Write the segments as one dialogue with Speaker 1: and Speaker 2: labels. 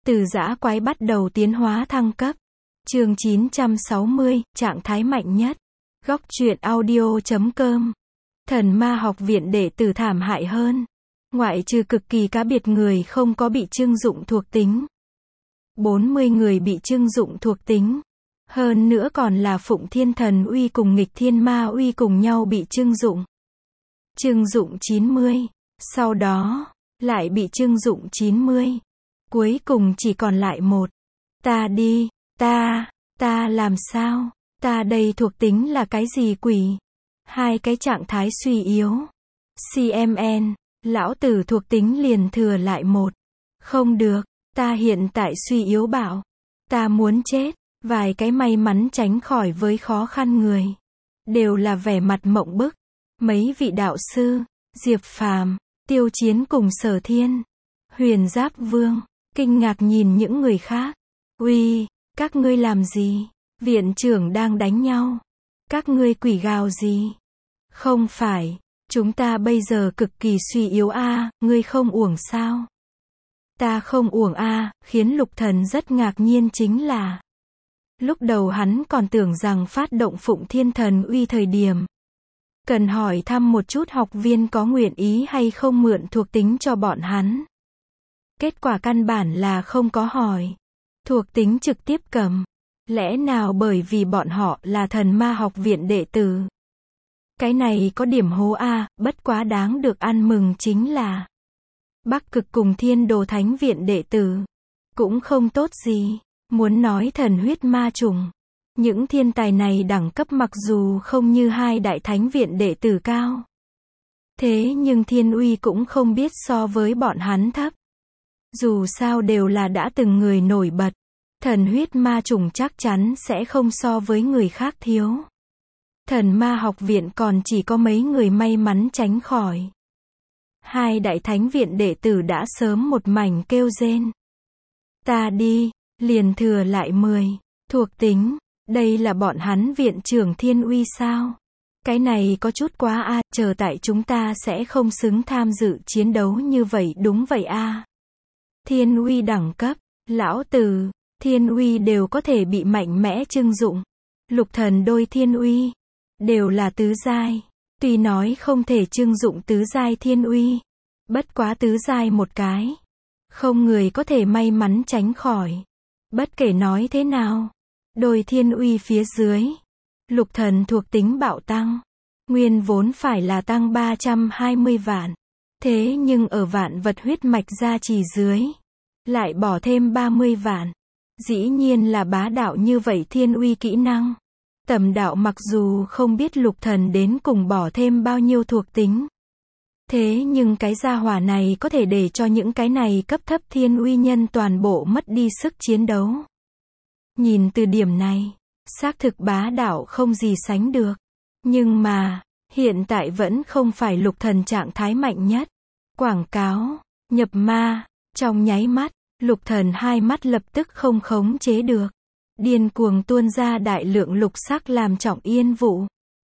Speaker 1: Từ dã quái bắt đầu tiến hóa thăng cấp. Chương 960, trạng thái mạnh nhất. Góc truyện audio.com. Thần ma học viện đệ tử thảm hại hơn. Ngoại trừ cực kỳ cá biệt người không có bị trưng dụng thuộc tính. 40 người bị trưng dụng thuộc tính. Hơn nữa còn là Phụng Thiên Thần Uy cùng Nghịch Thiên Ma Uy cùng nhau bị trưng dụng. Trưng dụng 90. Sau đó, lại bị trưng dụng 90. Cuối cùng chỉ còn lại một. Ta đi, ta làm sao? Ta đây thuộc tính là cái gì quỷ? Hai cái trạng thái suy yếu. CMN, lão tử thuộc tính liền thừa lại một. Không được, ta hiện tại suy yếu bạo. Ta muốn chết. Vài cái may mắn tránh khỏi với khó khăn người. Đều là vẻ mặt mộng bức. Mấy vị đạo sư, Diệp Phàm, Tiêu Chiến cùng Sở Thiên, Huyền Giáp Vương, kinh ngạc nhìn những người khác. Uy, các ngươi làm gì? Viện trưởng đang đánh nhau. Các ngươi quỷ gào gì? Không phải, chúng ta bây giờ cực kỳ suy yếu a, ngươi không uổng sao? Ta không uổng a, khiến Lục Thần rất ngạc nhiên chính là lúc đầu hắn còn tưởng rằng phát động Phụng Thiên Thần Uy thời điểm cần hỏi thăm một chút học viên có nguyện ý hay không mượn thuộc tính cho bọn hắn. Kết quả căn bản là không có hỏi. Thuộc tính trực tiếp cầm. Lẽ nào bởi vì bọn họ là thần ma học viện đệ tử? Cái này có điểm hố a, bất quá đáng được ăn mừng chính là Bắc Cực cùng Thiên Đồ Thánh viện đệ tử cũng không tốt gì. Muốn nói thần huyết ma trùng, những thiên tài này đẳng cấp mặc dù không như hai đại thánh viện đệ tử cao. Thế nhưng thiên uy cũng không biết so với bọn hắn thấp. Dù sao đều là đã từng người nổi bật. Thần huyết ma trùng chắc chắn sẽ không so với người khác thiếu. Thần ma học viện còn chỉ có mấy người may mắn tránh khỏi. Hai đại thánh viện đệ tử đã sớm một mảnh kêu rên. Ta đi. Liền thừa lại 10. Thuộc tính. Đây là bọn hắn viện trưởng thiên uy sao? Cái này có chút quá a, chờ tại chúng ta sẽ không xứng tham dự chiến đấu như vậy đúng vậy a. Thiên uy đẳng cấp. Lão tử. Thiên uy đều có thể bị mạnh mẽ trưng dụng. Lục thần đôi thiên uy. Đều là tứ giai. Tuy nói không thể trưng dụng tứ giai thiên uy. Bất quá tứ giai một cái. Không người có thể may mắn tránh khỏi. Bất kể nói thế nào, đôi thiên uy phía dưới, Lục thần thuộc tính bạo tăng. Nguyên vốn phải là tăng 320 vạn. Thế nhưng ở vạn vật huyết mạch gia trì dưới, lại bỏ thêm 30 vạn. Dĩ nhiên là bá đạo như vậy thiên uy kỹ năng. Tầm đạo mặc dù không biết Lục thần đến cùng bỏ thêm bao nhiêu thuộc tính. Thế nhưng cái gia hỏa này có thể để cho những cái này cấp thấp thiên uy nhân toàn bộ mất đi sức chiến đấu. Nhìn từ điểm này, xác thực bá đạo không gì sánh được. Nhưng mà, hiện tại vẫn không phải Lục thần trạng thái mạnh nhất. Quảng cáo, nhập ma, trong nháy mắt, Lục thần hai mắt lập tức không khống chế được. Điên cuồng tuôn ra đại lượng lục sắc làm trọng yên vụ.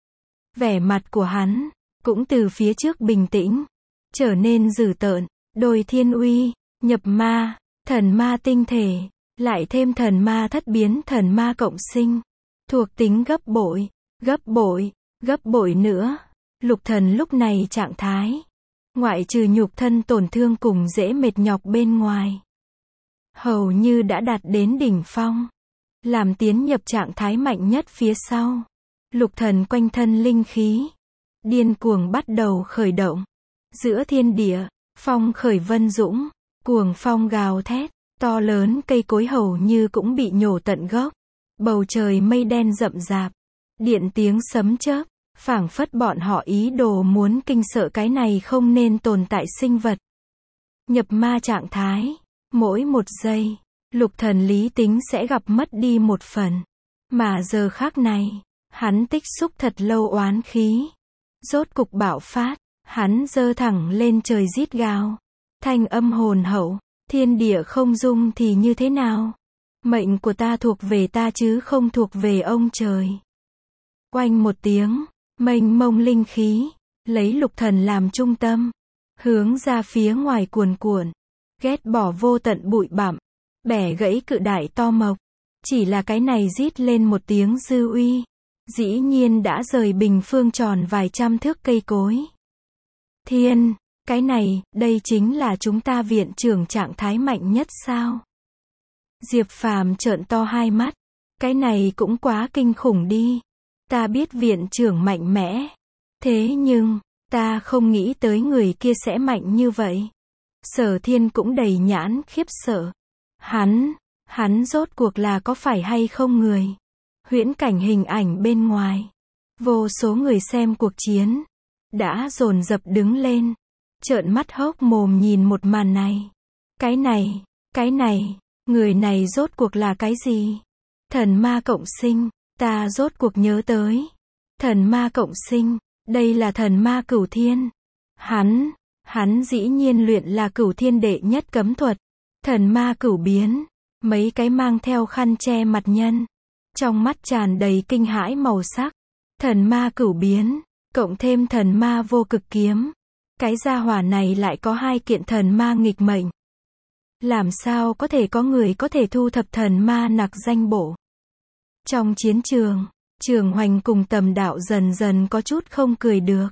Speaker 1: Vẻ mặt của hắn cũng từ phía trước bình tĩnh, trở nên dữ tợn. Đôi thiên uy, nhập ma, thần ma tinh thể, lại thêm thần ma thất biến thần ma cộng sinh. Thuộc tính gấp bội nữa. Lục thần lúc này trạng thái, ngoại trừ nhục thân tổn thương cùng dễ mệt nhọc bên ngoài, hầu như đã đạt đến đỉnh phong. Làm tiến nhập trạng thái mạnh nhất phía sau, Lục thần quanh thân linh khí điên cuồng bắt đầu khởi động. Giữa thiên địa, phong khởi vân dũng, cuồng phong gào thét, to lớn cây cối hầu như cũng bị nhổ tận gốc. Bầu trời mây đen rậm rạp, điện tiếng sấm chớp, phảng phất bọn họ ý đồ muốn kinh sợ cái này không nên tồn tại sinh vật. Nhập ma trạng thái, mỗi một giây, Lục thần lý tính sẽ gặp mất đi một phần. Mà giờ khắc này, hắn tích xúc thật lâu oán khí. Rốt cục bạo phát, hắn giơ thẳng lên trời rít gào. Thanh âm hồn hậu, thiên địa không dung thì như thế nào? Mệnh của ta thuộc về ta chứ không thuộc về ông trời. Oanh một tiếng, mênh mông linh khí, lấy Lục thần làm trung tâm, hướng ra phía ngoài cuồn cuộn, ghét bỏ vô tận bụi bặm, bẻ gãy cự đại to mộc. Chỉ là cái này rít lên một tiếng dư uy, dĩ nhiên đã rời bình phương tròn vài trăm thước cây cối. Thiên, cái này, đây chính là chúng ta viện trưởng trạng thái mạnh nhất sao? Diệp Phàm trợn to hai mắt. Cái này cũng quá kinh khủng đi. Ta biết viện trưởng mạnh mẽ. Thế nhưng, ta không nghĩ tới người kia sẽ mạnh như vậy. Sở Thiên cũng đầy nhãn khiếp sợ. Hắn rốt cuộc là có phải hay không người? Huyễn cảnh hình ảnh bên ngoài. Vô số người xem cuộc chiến. Đã dồn dập đứng lên. Trợn mắt hốc mồm nhìn một màn này. Cái này, người này rốt cuộc là cái gì? Thần ma cộng sinh, ta rốt cuộc nhớ tới. Thần ma cộng sinh, đây là thần ma cửu thiên. Hắn dĩ nhiên luyện là cửu thiên đệ nhất cấm thuật. Thần ma cửu biến, mấy cái mang theo khăn che mặt nhân. Trong mắt tràn đầy kinh hãi màu sắc. Thần ma cửu biến, cộng thêm thần ma vô cực kiếm. Cái gia hỏa này lại có 2 kiện thần ma nghịch mệnh. Làm sao có thể có người có thể thu thập thần ma nặc danh bổ? Trong chiến trường, Trường Hoành cùng Tầm Đạo dần dần có chút không cười được.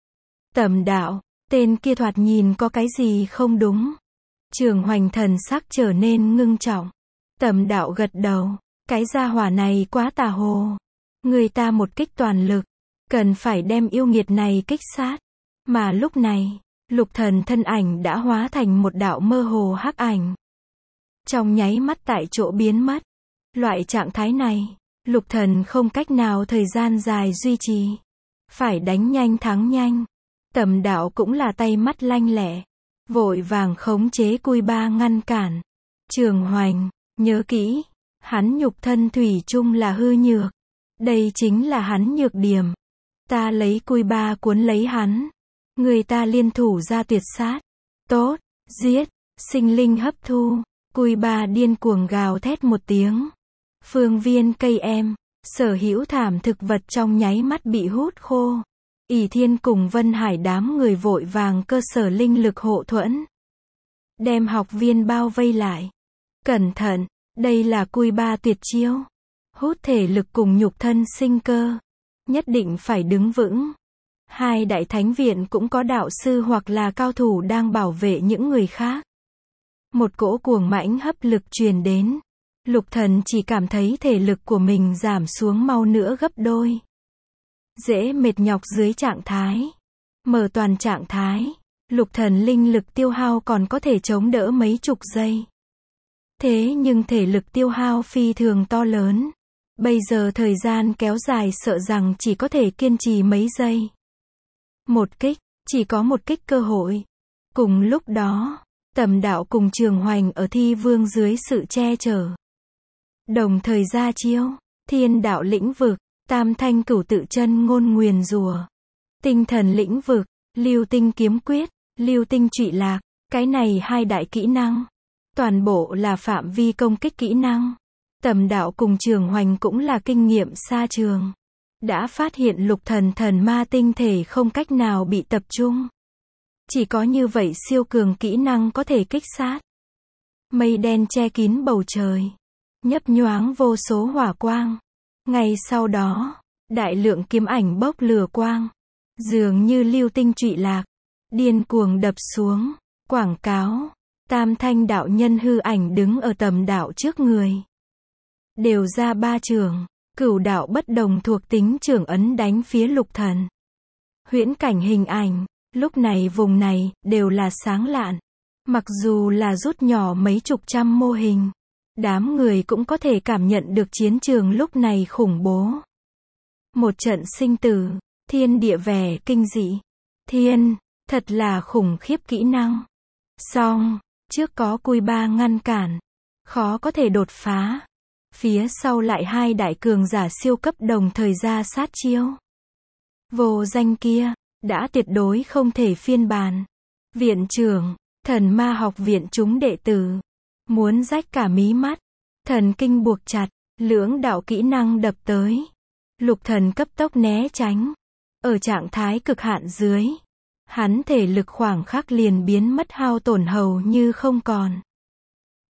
Speaker 1: Tầm Đạo, tên kia thoạt nhìn có cái gì không đúng. Trường Hoành thần sắc trở nên ngưng trọng. Tầm Đạo gật đầu, cái gia hỏa này quá tà hồ. Người ta một kích toàn lực, cần phải đem yêu nghiệt này kích sát. Mà lúc này, Lục Thần thân ảnh đã hóa thành một đạo mơ hồ hắc ảnh. Trong nháy mắt tại chỗ biến mất. Loại trạng thái này, Lục Thần không cách nào thời gian dài duy trì. Phải đánh nhanh thắng nhanh. Tầm Đạo cũng là tay mắt lanh lẹ. Vội vàng khống chế Cui Ba ngăn cản. Trường Hoành, nhớ kỹ. Hắn nhục thân thủy chung là hư nhược. Đây chính là hắn nhược điểm. Ta lấy Cui Ba cuốn lấy hắn. Người ta liên thủ ra tuyệt sát. Tốt, giết, sinh linh hấp thu. Cui Ba điên cuồng gào thét một tiếng. Phương viên cây em, sở hữu thảm thực vật trong nháy mắt bị hút khô. ỷ Thiên cùng Vân Hải đám người vội vàng cơ sở linh lực hộ thuẫn. Đem học viên bao vây lại. Cẩn thận, đây là Cui Ba tuyệt chiêu. Hút thể lực cùng nhục thân sinh cơ. Nhất định phải đứng vững. 2 đại thánh viện cũng có đạo sư hoặc là cao thủ đang bảo vệ những người khác. Một cỗ cuồng mãnh hấp lực truyền đến. Lục Thần chỉ cảm thấy thể lực của mình giảm xuống mau nữa gấp đôi. Dễ mệt nhọc dưới trạng thái. Mở toàn trạng thái. Lục Thần linh lực tiêu hao còn có thể chống đỡ mấy chục giây. Thế nhưng thể lực tiêu hao phi thường to lớn. Bây giờ thời gian kéo dài sợ rằng chỉ có thể kiên trì mấy giây. Một kích, chỉ có một kích cơ hội. Cùng lúc đó, Tầm Đạo cùng Trường Hoành ở Thi Vương dưới sự che chở. Đồng thời ra chiêu, Thiên Đạo lĩnh vực, Tam Thanh Cửu Tự Chân ngôn nguyền rủa. Tinh thần lĩnh vực, Lưu Tinh kiếm quyết, Lưu Tinh trụy lạc, cái này 2 đại kỹ năng. Toàn bộ là phạm vi công kích kỹ năng. Tầm Đạo cùng Trường Hoành cũng là kinh nghiệm xa trường. Đã phát hiện Lục Thần thần ma tinh thể không cách nào bị tập trung. Chỉ có như vậy siêu cường kỹ năng có thể kích sát. Mây đen che kín bầu trời. Nhấp nhoáng vô số hỏa quang. Ngay sau đó, đại lượng kiếm ảnh bốc lửa quang. Dường như lưu tinh trụy lạc. Điên cuồng đập xuống. Quảng cáo. Tam Thanh đạo nhân hư ảnh đứng ở Tầm Đạo trước người. Đều ra 3 trường. Cửu đạo bất đồng thuộc tính trưởng ấn đánh phía Lục Thần. Huyễn cảnh hình ảnh, lúc này vùng này, đều là sáng lạn. Mặc dù là rút nhỏ mấy chục trăm mô hình. Đám người cũng có thể cảm nhận được chiến trường lúc này khủng bố. Một trận sinh tử, thiên địa vẻ kinh dị. Thiên, thật là khủng khiếp kỹ năng. Song, trước có Cui Ba ngăn cản. Khó có thể đột phá. Phía sau lại 2 đại cường giả siêu cấp đồng thời ra sát chiêu. Vô danh kia, đã tuyệt đối không thể phiên bản. Viện trưởng, Thần Ma học viện chúng đệ tử. Muốn rách cả mí mắt. Thần kinh buộc chặt, lưỡng đạo kỹ năng đập tới. Lục Thần cấp tốc né tránh. Ở trạng thái cực hạn dưới. Hắn thể lực khoảng khắc liền biến mất hao tổn hầu như không còn.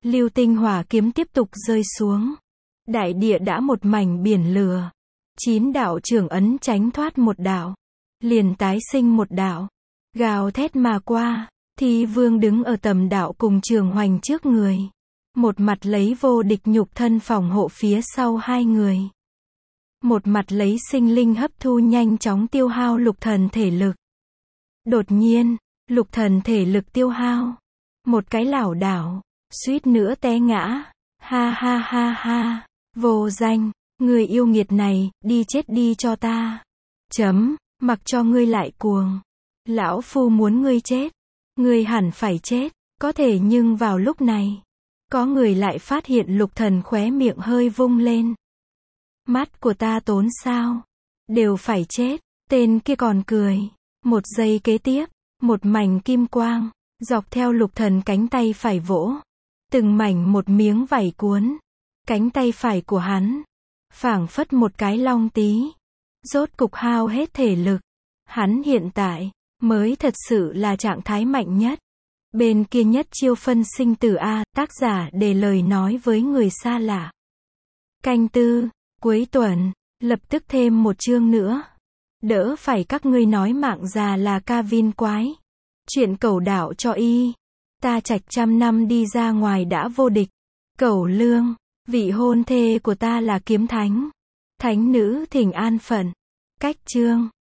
Speaker 1: Lưu tinh hỏa kiếm tiếp tục rơi xuống. Đại địa đã một mảnh biển lửa. 9 đạo trưởng ấn tránh thoát một đạo, liền tái sinh một đạo. Gào thét mà qua, Thi Vương đứng ở tầm đạo cùng Trường Hoành trước người. Một mặt lấy vô địch nhục thân phòng hộ phía sau hai người. Một mặt lấy sinh linh hấp thu nhanh chóng tiêu hao lục thần thể lực. Đột nhiên, lục thần thể lực tiêu hao. Một cái lảo đảo, suýt nữa té ngã. Ha ha ha ha, vô danh, người yêu nghiệt này, đi chết đi cho ta. Mặc cho ngươi lại cuồng. Lão phu muốn ngươi chết. Ngươi hẳn phải chết. Có thể nhưng vào lúc này, có người lại phát hiện lục thần khóe miệng hơi vung lên. Mắt của ta tốn sao? Đều phải chết. Tên kia còn cười. Một giây kế tiếp, một mảnh kim quang, dọc theo lục thần cánh tay phải vỗ. Từng mảnh một miếng vảy cuốn. Cánh tay phải của hắn, phảng phất một cái long tí. Rốt cục hao hết thể lực. Hắn hiện tại, mới thật sự là trạng thái mạnh nhất. Bên kia nhất chiêu phân sinh tử A, tác giả để lời nói với người xa lạ. Canh tư, cuối tuần, lập tức thêm một chương nữa. Đỡ phải các ngươi nói mạng già là Kavin quái. Chuyện cẩu đảo cho y. Ta trạch 100 năm đi ra ngoài đã vô địch. Cẩu lương, vị hôn thê của ta là kiếm thánh. Thánh nữ thỉnh an phận. Cách chương.